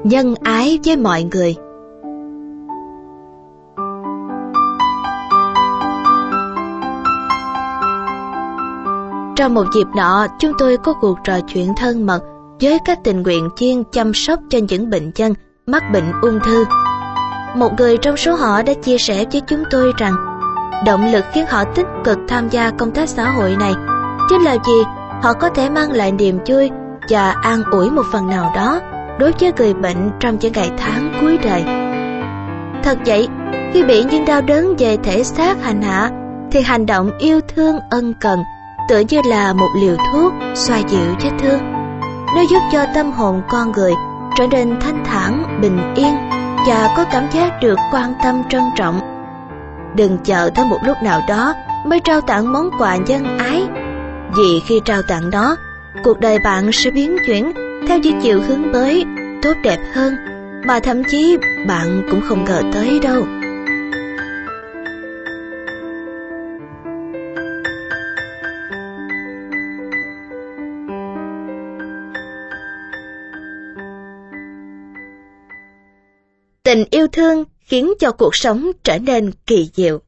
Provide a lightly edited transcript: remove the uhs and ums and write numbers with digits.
nhân ái với mọi người. Trong một dịp nọ, chúng tôi có cuộc trò chuyện thân mật với các tình nguyện viên chăm sóc cho những bệnh nhân mắc bệnh ung thư. Một người trong số họ đã chia sẻ với chúng tôi rằng động lực khiến họ tích cực tham gia công tác xã hội này chính là vì họ có thể mang lại niềm vui và an ủi một phần nào đó đối với người bệnh trong những ngày tháng cuối đời. Thật vậy, khi bị những đau đớn về thể xác hành hạ, thì hành động yêu thương ân cần tựa như là một liều thuốc xoa dịu vết thương. Nó giúp cho tâm hồn con người trở nên thanh thản, bình yên và có cảm giác được quan tâm trân trọng. Đừng chờ tới một lúc nào đó mới trao tặng món quà nhân ái, vì khi trao tặng nó, cuộc đời bạn sẽ biến chuyển theo những chiều hướng mới, tốt đẹp hơn, mà thậm chí bạn cũng không ngờ tới đâu. Tình yêu thương khiến cho cuộc sống trở nên kỳ diệu.